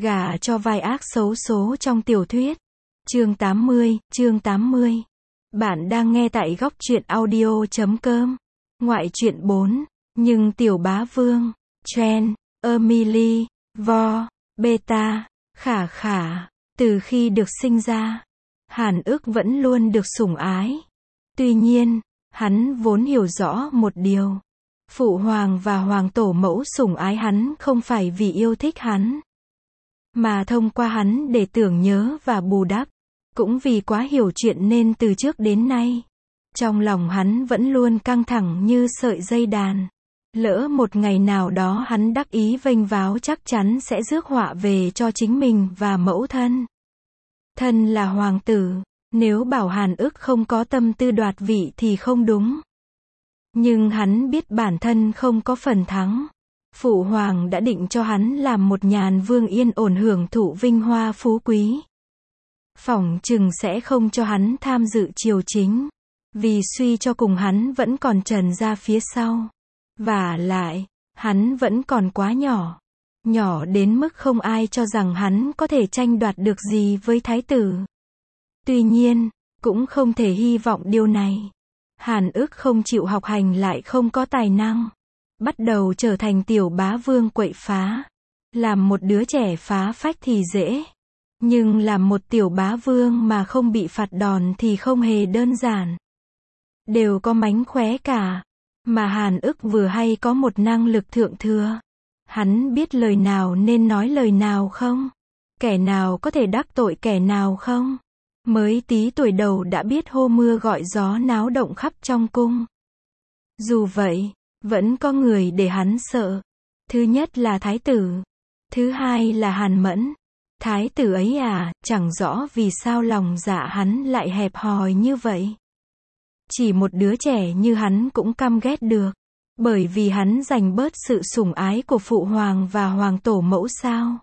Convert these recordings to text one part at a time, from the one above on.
Gả cho vai ác xấu số trong tiểu thuyết. Chương 80. Bạn đang nghe tại góc truyện audio.com. Ngoại truyện 4. Nhưng tiểu bá vương, Trent, Emily, Vo, Beta, Khả Khả, từ khi được sinh ra, Hàn Ức vẫn luôn được sủng ái. Tuy nhiên, hắn vốn hiểu rõ một điều. Phụ hoàng và hoàng tổ mẫu sủng ái hắn không phải vì yêu thích hắn, mà thông qua hắn để tưởng nhớ và bù đắp. Cũng vì quá hiểu chuyện nên từ trước đến nay, trong lòng hắn vẫn luôn căng thẳng như sợi dây đàn. Lỡ một ngày nào đó hắn đắc ý vênh váo chắc chắn sẽ rước họa về cho chính mình và mẫu thân. Thân là hoàng tử, nếu bảo Hàn Ức không có tâm tư đoạt vị thì không đúng. Nhưng hắn biết bản thân không có phần thắng. Phụ hoàng đã định cho hắn làm một nhàn vương yên ổn hưởng thụ vinh hoa phú quý. Phỏng chừng sẽ không cho hắn tham dự triều chính, vì suy cho cùng hắn vẫn còn trần ra phía sau. Vả lại, hắn vẫn còn quá nhỏ. Nhỏ đến mức không ai cho rằng hắn có thể tranh đoạt được gì với thái tử. Tuy nhiên, cũng không thể hy vọng điều này. Hàn Ức không chịu học hành lại không có tài năng. Bắt đầu trở thành tiểu bá vương quậy phá. Làm một đứa trẻ phá phách thì dễ. Nhưng làm một tiểu bá vương mà không bị phạt đòn thì không hề đơn giản. Đều có mánh khóe cả. Mà Hàn Ức vừa hay có một năng lực thượng thừa. Hắn biết lời nào nên nói lời nào không. Kẻ nào có thể đắc tội kẻ nào không. Mới tí tuổi đầu đã biết hô mưa gọi gió náo động khắp trong cung. Dù vậy, vẫn có người để hắn sợ. Thứ nhất là thái tử. Thứ hai là Hàn Mẫn. Thái tử ấy chẳng rõ vì sao lòng dạ hắn lại hẹp hòi như vậy. Chỉ một đứa trẻ như hắn cũng căm ghét được. Bởi vì hắn giành bớt sự sủng ái của phụ hoàng và hoàng tổ mẫu sao.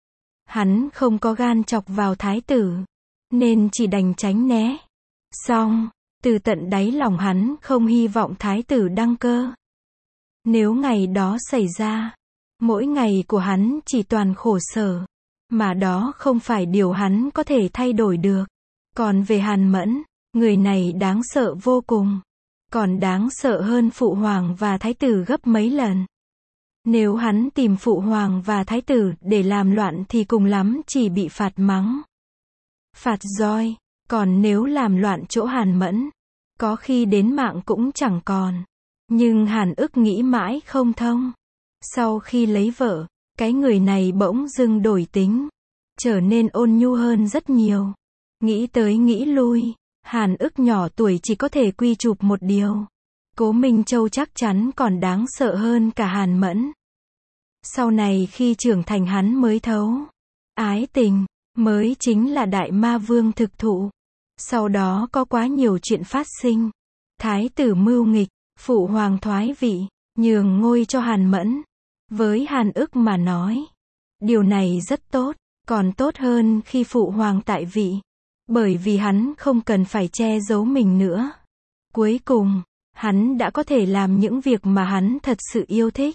Hắn không có gan chọc vào thái tử, nên chỉ đành tránh né. Song, từ tận đáy lòng hắn không hy vọng thái tử đăng cơ. Nếu ngày đó xảy ra, mỗi ngày của hắn chỉ toàn khổ sở. Mà đó không phải điều hắn có thể thay đổi được. Còn về Hàn Mẫn, người này đáng sợ vô cùng. Còn đáng sợ hơn phụ hoàng và thái tử gấp mấy lần. Nếu hắn tìm phụ hoàng và thái tử để làm loạn thì cùng lắm chỉ bị phạt mắng, phạt roi. Còn nếu làm loạn chỗ Hàn Mẫn, có khi đến mạng cũng chẳng còn. Nhưng Hàn Ức nghĩ mãi không thông. Sau khi lấy vợ, cái người này bỗng dưng đổi tính, trở nên ôn nhu hơn rất nhiều. Nghĩ tới nghĩ lui, Hàn Ức nhỏ tuổi chỉ có thể quy chụp một điều. Cố Minh Châu chắc chắn còn đáng sợ hơn cả Hàn Mẫn. Sau này khi trưởng thành hắn mới thấu. Ái tình, mới chính là đại ma vương thực thụ. Sau đó có quá nhiều chuyện phát sinh. Thái tử mưu nghịch, phụ hoàng thoái vị, nhường ngôi cho Hàn Mẫn. Với Hàn Ức mà nói, điều này rất tốt, còn tốt hơn khi phụ hoàng tại vị. Bởi vì hắn không cần phải che giấu mình nữa. Cuối cùng, hắn đã có thể làm những việc mà hắn thật sự yêu thích.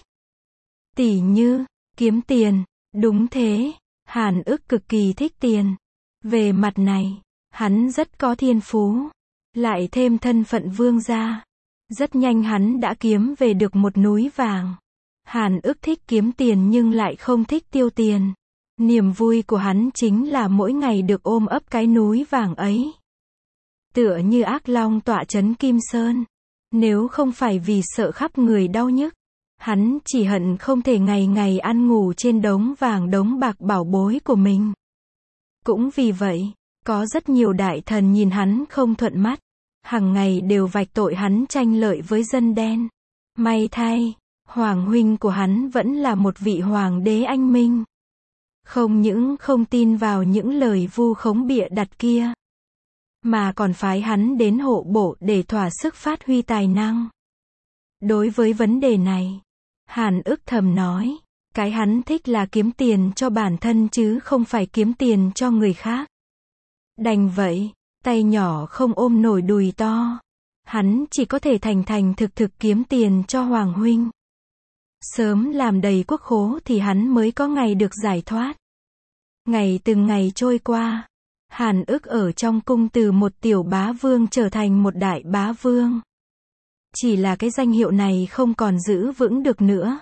Tỉ như, kiếm tiền. Đúng thế, Hàn Ức cực kỳ thích tiền. Về mặt này, hắn rất có thiên phú. Lại thêm thân phận vương gia. Rất nhanh hắn đã kiếm về được một núi vàng. Hàn Ức thích kiếm tiền nhưng lại không thích tiêu tiền. Niềm vui của hắn chính là mỗi ngày được ôm ấp cái núi vàng ấy. Tựa như ác long tọa trấn Kim Sơn. Nếu không phải vì sợ khắp người đau nhức, hắn chỉ hận không thể ngày ngày ăn ngủ trên đống vàng đống bạc bảo bối của mình. Cũng vì vậy, có rất nhiều đại thần nhìn hắn không thuận mắt. Hằng ngày đều vạch tội hắn tranh lợi với dân đen. May thay, hoàng huynh của hắn vẫn là một vị hoàng đế anh minh. Không những không tin vào những lời vu khống bịa đặt kia, mà còn phái hắn đến hộ bộ để thỏa sức phát huy tài năng. Đối với vấn đề này, Hàn Ức thầm nói, cái hắn thích là kiếm tiền cho bản thân chứ không phải kiếm tiền cho người khác. Đành vậy, tay nhỏ không ôm nổi đùi to. Hắn chỉ có thể thành thực kiếm tiền cho hoàng huynh. Sớm làm đầy quốc khố thì hắn mới có ngày được giải thoát. Ngày từng ngày trôi qua, Hàn Ức ở trong cung từ một tiểu bá vương trở thành một đại bá vương. Chỉ là cái danh hiệu này không còn giữ vững được nữa.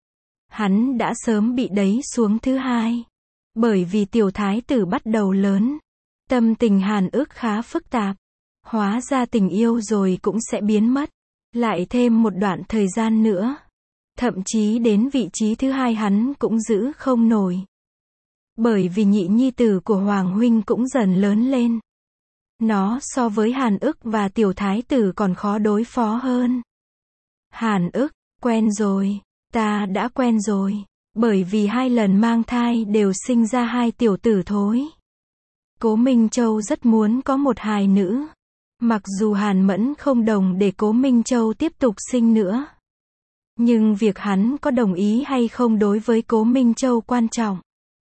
Hắn đã sớm bị đẩy xuống thứ hai. Bởi vì tiểu thái tử bắt đầu lớn. Tâm tình Hàn Ức khá phức tạp. Hóa ra tình yêu rồi cũng sẽ biến mất. Lại thêm một đoạn thời gian nữa. Thậm chí đến vị trí thứ hai hắn cũng giữ không nổi. Bởi vì nhị nhi tử của Hoàng huynh cũng dần lớn lên. Nó so với Hàn Ức và tiểu thái tử còn khó đối phó hơn. Hàn Ức, quen rồi, ta đã quen rồi. Bởi vì 2 lần mang thai đều sinh ra 2 tiểu tử thối. Cố Minh Châu rất muốn có một hài nữ. Mặc dù Hàn Mẫn không đồng để Cố Minh Châu tiếp tục sinh nữa. Nhưng việc hắn có đồng ý hay không đối với Cố Minh Châu quan trọng.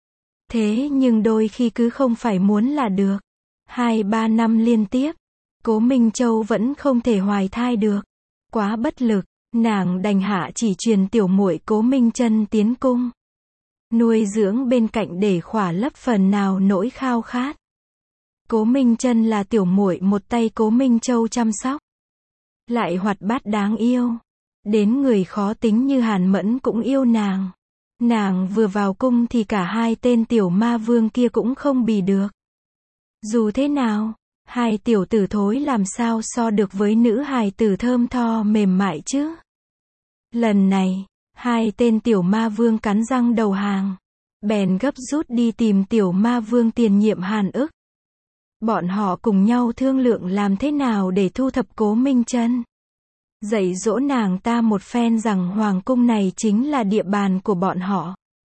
Thế nhưng đôi khi cứ không phải muốn là được. 2-3 năm liên tiếp, Cố Minh Châu vẫn không thể hoài thai được. Quá bất lực, nàng đành hạ chỉ truyền tiểu muội Cố Minh Chân tiến cung. Nuôi dưỡng bên cạnh để khỏa lấp phần nào nỗi khao khát. Cố Minh Chân là tiểu muội một tay Cố Minh Châu chăm sóc. Lại hoạt bát đáng yêu. Đến người khó tính như Hàn Mẫn cũng yêu nàng. Nàng vừa vào cung thì cả 2 tên tiểu ma vương kia cũng không bì được. Dù thế nào, 2 tiểu tử thối làm sao so được với nữ hài tử thơm tho mềm mại chứ. Lần này, 2 tên tiểu ma vương cắn răng đầu hàng. Bèn gấp rút đi tìm tiểu ma vương tiền nhiệm Hàn Ức. Bọn họ cùng nhau thương lượng làm thế nào để thu thập Cố Minh Chân. Dạy dỗ nàng ta một phen rằng hoàng cung này chính là địa bàn của bọn họ.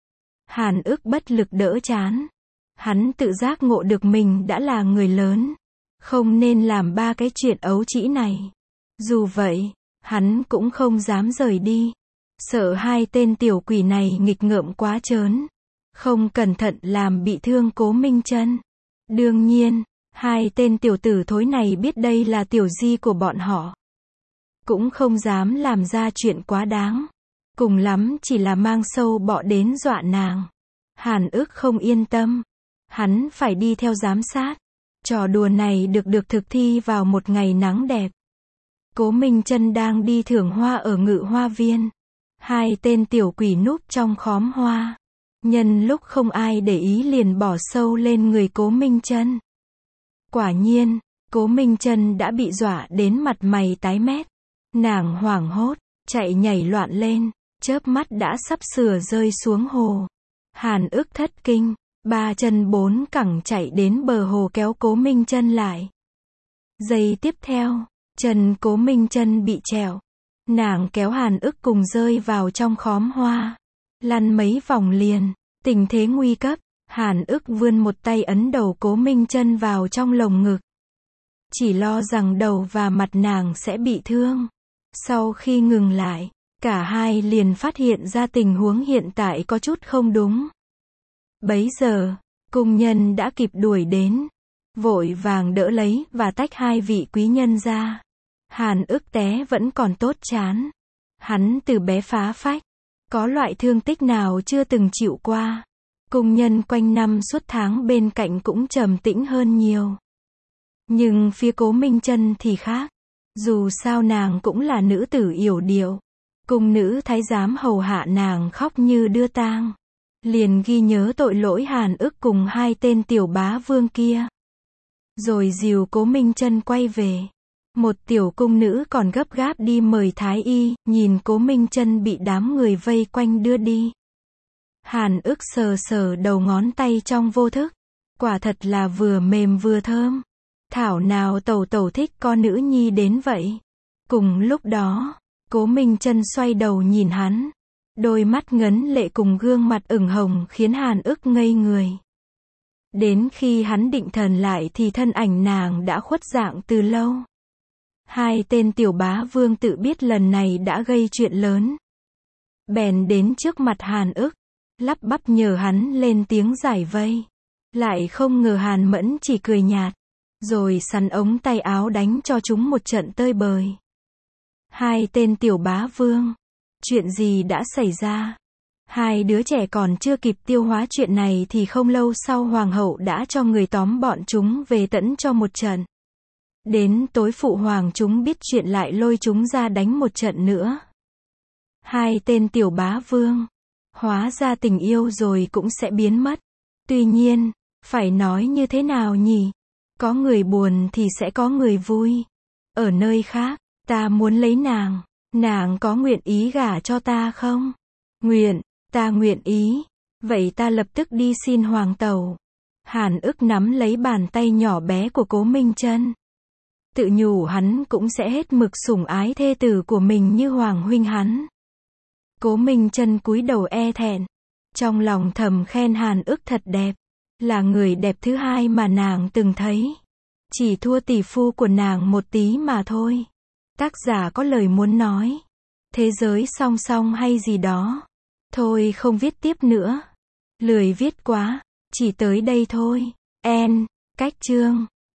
Hàn Ức bất lực đỡ chán. Hắn tự giác ngộ được mình đã là người lớn. Không nên làm 3 cái chuyện ấu trĩ này. Dù vậy, hắn cũng không dám rời đi. Sợ 2 tên tiểu quỷ này nghịch ngợm quá trớn. Không cẩn thận làm bị thương Cố Minh Chân. Đương nhiên, 2 tên tiểu tử thối này biết đây là tiểu di của bọn họ. Cũng không dám làm ra chuyện quá đáng. Cùng lắm chỉ là mang sâu bọ đến dọa nàng. Hàn Ức không yên tâm. Hắn phải đi theo giám sát. Trò đùa này được thực thi vào một ngày nắng đẹp. Cố Minh Chân đang đi thưởng hoa ở Ngự Hoa Viên. 2 tên tiểu quỷ núp trong khóm hoa. Nhân lúc không ai để ý liền bỏ sâu lên người Cố Minh Chân. Quả nhiên, Cố Minh Chân đã bị dọa đến mặt mày tái mét. Nàng hoảng hốt, chạy nhảy loạn lên, chớp mắt đã sắp sửa rơi xuống hồ. Hàn Ức thất kinh, 3 chân 4 cẳng chạy đến bờ hồ kéo Cố Minh Chân lại. Giây tiếp theo, chân Cố Minh Chân bị trẹo. Nàng kéo Hàn Ức cùng rơi vào trong khóm hoa. Lăn mấy vòng liền, tình thế nguy cấp, Hàn Ức vươn một tay ấn đầu Cố Minh Chân vào trong lồng ngực. Chỉ lo rằng đầu và mặt nàng sẽ bị thương. Sau khi ngừng lại, cả hai liền phát hiện ra tình huống hiện tại có chút không đúng. Bấy giờ, cung nhân đã kịp đuổi đến, vội vàng đỡ lấy và tách 2 vị quý nhân ra. Hàn Ức té vẫn còn tốt chán. Hắn từ bé phá phách, có loại thương tích nào chưa từng chịu qua. Cung nhân quanh năm suốt tháng bên cạnh cũng trầm tĩnh hơn nhiều. Nhưng phía Cố Minh Chân thì khác. Dù sao nàng cũng là nữ tử yểu điệu. Cung nữ thái giám hầu hạ nàng khóc như đưa tang. Liền ghi nhớ tội lỗi Hàn Ức cùng 2 tên tiểu bá vương kia. Rồi dìu Cố Minh Chân quay về. Một tiểu cung nữ còn gấp gáp đi mời thái y, nhìn Cố Minh Chân bị đám người vây quanh đưa đi. Hàn Ức sờ sờ đầu ngón tay trong vô thức. Quả thật là vừa mềm vừa thơm. Thảo nào tẩu tẩu thích con nữ nhi đến vậy. Cùng lúc đó, Cố Minh Chân xoay đầu nhìn hắn. Đôi mắt ngấn lệ cùng gương mặt ửng hồng khiến Hàn Ức ngây người. Đến khi hắn định thần lại thì thân ảnh nàng đã khuất dạng từ lâu. 2 tên tiểu bá vương tự biết lần này đã gây chuyện lớn. Bèn đến trước mặt Hàn Ức, lắp bắp nhờ hắn lên tiếng giải vây. Lại không ngờ Hàn Mẫn chỉ cười nhạt, rồi sắn ống tay áo đánh cho chúng một trận tơi bời. 2 tên tiểu bá vương, chuyện gì đã xảy ra? Hai đứa trẻ còn chưa kịp tiêu hóa chuyện này thì không lâu sau hoàng hậu đã cho người tóm bọn chúng về tẫn cho một trận. Đến tối phụ hoàng chúng biết chuyện lại lôi chúng ra đánh một trận nữa. Hai tên tiểu bá vương. Hóa ra tình yêu rồi cũng sẽ biến mất. Tuy nhiên, phải nói như thế nào nhỉ? Có người buồn thì sẽ có người vui. Ở nơi khác, ta muốn lấy nàng. Nàng có nguyện ý gả cho ta không? Nguyện, ta nguyện ý. Vậy ta lập tức đi xin hoàng tẩu. Hàn Ức nắm lấy bàn tay nhỏ bé của Cố Minh Chân. Tự nhủ hắn cũng sẽ hết mực sủng ái thê tử của mình như hoàng huynh hắn. Cố Minh Chân cúi đầu e thẹn. Trong lòng thầm khen Hàn Ức thật đẹp. Là người đẹp thứ hai mà nàng từng thấy. Chỉ thua tỷ phu của nàng một tí mà thôi. Tác giả có lời muốn nói. Thế giới song song hay gì đó. Thôi không viết tiếp nữa. Lười viết quá. Chỉ tới đây thôi. End. Cách chương.